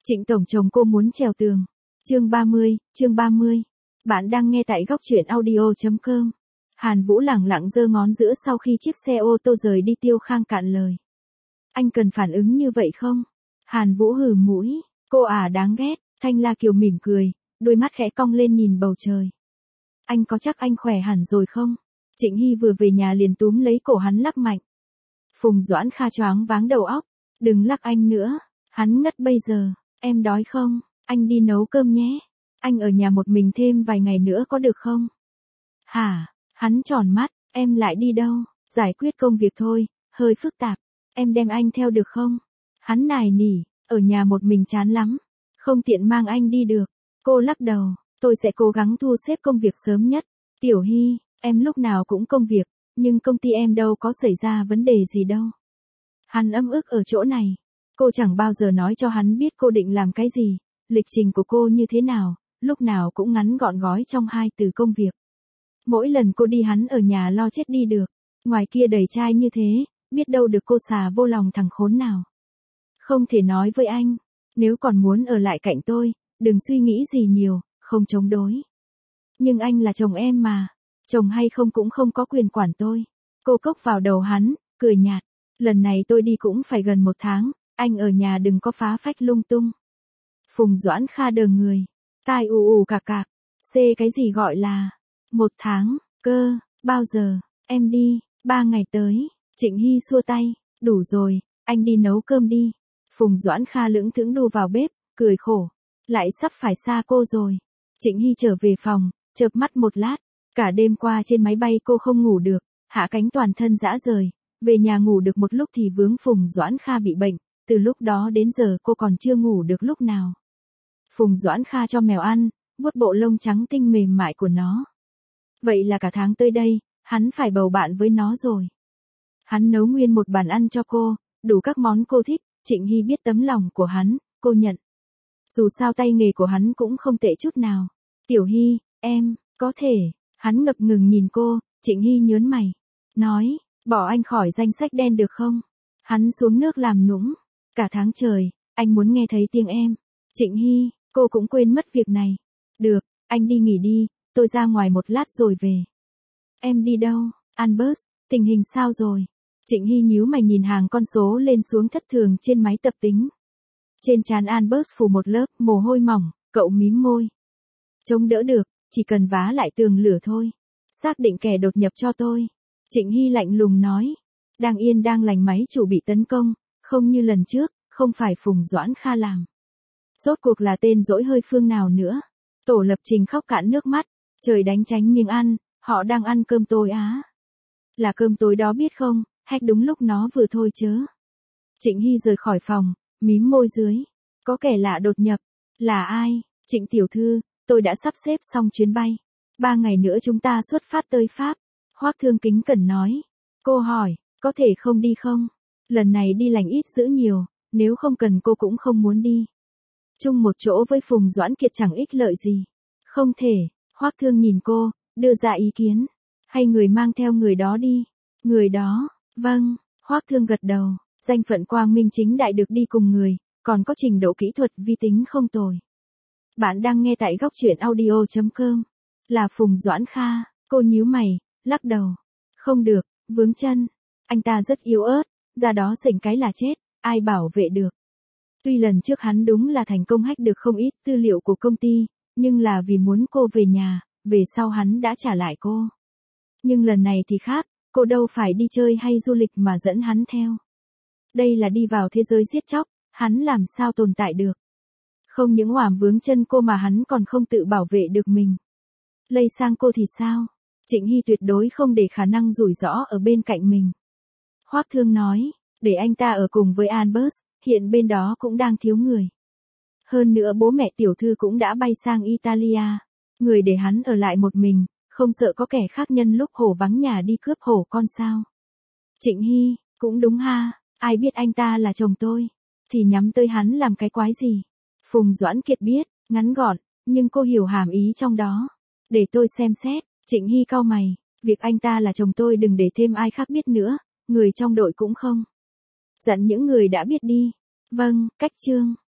Trịnh tổng chồng cô muốn trèo tường. Chương 30. Bạn đang nghe tại góc truyện audio.com. Hàn Vũ lẳng lặng giơ ngón giữa sau khi chiếc xe ô tô rời đi. Tiêu Khang cạn lời. Anh cần phản ứng như vậy không? Hàn Vũ hừ mũi. Cô đáng ghét. Thanh La Kiều mỉm cười, đôi mắt khẽ cong lên nhìn bầu trời. Anh có chắc anh khỏe hẳn rồi không? Trịnh Hy vừa về nhà liền túm lấy cổ hắn lắc mạnh. Phùng Doãn Kha choáng váng đầu óc. Đừng lắc anh nữa. Hắn ngất bây giờ. Em đói không? Anh đi nấu cơm nhé. Anh ở nhà một mình thêm vài ngày nữa có được không? Hả? Hắn tròn mắt. Em lại đi đâu? Giải quyết công việc thôi, hơi phức tạp. Em đem anh theo được không? Hắn nài nỉ, ở nhà một mình chán lắm. Không tiện mang anh đi được. Cô lắc đầu, tôi sẽ cố gắng thu xếp công việc sớm nhất. Tiểu Hy, em lúc nào cũng công việc, nhưng công ty em đâu có xảy ra vấn đề gì đâu. Hắn ấm ức ở chỗ này. Cô chẳng bao giờ nói cho hắn biết cô định làm cái gì, lịch trình của cô như thế nào, lúc nào cũng ngắn gọn gói trong 2 từ công việc. Mỗi lần cô đi hắn ở nhà lo chết đi được, ngoài kia đầy trai như thế, biết đâu được cô xà vô lòng thằng khốn nào. Không thể nói với anh, nếu còn muốn ở lại cạnh tôi, đừng suy nghĩ gì nhiều, không chống đối. Nhưng anh là chồng em mà, chồng hay không cũng không có quyền quản tôi. Cô cốc vào đầu hắn, cười nhạt, lần này tôi đi cũng phải gần 1 tháng, anh ở nhà đừng có phá phách lung tung. Phùng Doãn Kha đờ người, tai ù cạc cạc, cái gì gọi là 1 tháng, cơ, bao giờ, em đi, 3 ngày tới. Trịnh Hy xua tay, đủ rồi, anh đi nấu cơm đi. Phùng Doãn Kha lững thững đu vào bếp, cười khổ, lại sắp phải xa cô rồi. Trịnh Hy trở về phòng, chợp mắt một lát, cả đêm qua trên máy bay cô không ngủ được, hạ cánh toàn thân rã rời, về nhà ngủ được một lúc thì vướng Phùng Doãn Kha bị bệnh, từ lúc đó đến giờ cô còn chưa ngủ được lúc nào. Phùng Doãn Kha cho mèo ăn, vuốt bộ lông trắng tinh mềm mại của nó. Vậy là cả tháng tới đây, hắn phải bầu bạn với nó rồi. Hắn nấu nguyên một bàn ăn cho cô, đủ các món cô thích. Trịnh Hy biết tấm lòng của hắn, cô nhận. Dù sao tay nghề của hắn cũng không tệ chút nào. Tiểu Hy, em, có thể. Hắn ngập ngừng nhìn cô. Trịnh Hy nhớn mày, nói, bỏ anh khỏi danh sách đen được không? Hắn xuống nước làm nũng. Cả tháng trời, anh muốn nghe thấy tiếng em. Trịnh Hy, cô cũng quên mất việc này. Được, anh đi nghỉ đi, tôi ra ngoài một lát rồi về. Em đi đâu? Albert, tình hình sao rồi? Trịnh Hy nhíu mày nhìn hàng con số lên xuống thất thường trên máy tập tính. Trên trán Albert phủ một lớp mồ hôi mỏng, cậu mím môi. Chống đỡ được, chỉ cần vá lại tường lửa thôi. Xác định kẻ đột nhập cho tôi. Trịnh Hy lạnh lùng nói. Đang yên đang lành máy chủ bị tấn công, không như lần trước, không phải Phùng Doãn Kha làm. Rốt cuộc là tên dỗi hơi phương nào nữa. Tổ Lập Trình khóc cạn nước mắt, trời đánh tránh miếng ăn, họ đang ăn cơm tối á. Là cơm tối đó biết không, hack đúng lúc nó vừa thôi chớ. Trịnh Hy rời khỏi phòng, mím môi dưới. Có kẻ lạ đột nhập. Là ai? Trịnh tiểu thư, tôi đã sắp xếp xong chuyến bay. 3 ngày nữa chúng ta xuất phát tới Pháp. Hoác Thương kính cẩn nói. Cô hỏi, có thể không đi không? Lần này đi lành ít dữ nhiều, nếu không cần cô cũng không muốn đi. Chung một chỗ với Phùng Doãn Kiệt chẳng ích lợi gì. Không thể, Hoác Thương nhìn cô, đưa ra ý kiến. Hay người mang theo người đó đi. Người đó, vâng, Hoác Thương gật đầu, danh phận quang minh chính đại được đi cùng người, còn có trình độ kỹ thuật vi tính không tồi. Bạn đang nghe tại góc truyện audio.com. Là Phùng Doãn Kha, cô nhíu mày, lắc đầu. Không được, vướng chân. Anh ta rất yếu ớt, ra đó sỉnh cái là chết, ai bảo vệ được. Tuy lần trước hắn đúng là thành công hack được không ít tư liệu của công ty, nhưng là vì muốn cô về nhà, về sau hắn đã trả lại cô. Nhưng lần này thì khác, cô đâu phải đi chơi hay du lịch mà dẫn hắn theo. Đây là đi vào thế giới giết chóc, hắn làm sao tồn tại được. Không những oảm vướng chân cô mà hắn còn không tự bảo vệ được mình. Lây sang cô thì sao? Trịnh Hy tuyệt đối không để khả năng rủi ro ở bên cạnh mình. Hoác Thương nói, để anh ta ở cùng với Albert, hiện bên đó cũng đang thiếu người. Hơn nữa bố mẹ tiểu thư cũng đã bay sang Italia. Người để hắn ở lại một mình, không sợ có kẻ khác nhân lúc hổ vắng nhà đi cướp hổ con sao? Trịnh Hy, cũng đúng ha, ai biết anh ta là chồng tôi, thì nhắm tới hắn làm cái quái gì? Phùng Doãn Kiệt biết, ngắn gọn, nhưng cô hiểu hàm ý trong đó. Để tôi xem xét. Trịnh Hy cau mày, việc anh ta là chồng tôi đừng để thêm ai khác biết nữa, người trong đội cũng không. Dặn những người đã biết đi. Vâng, cách chương.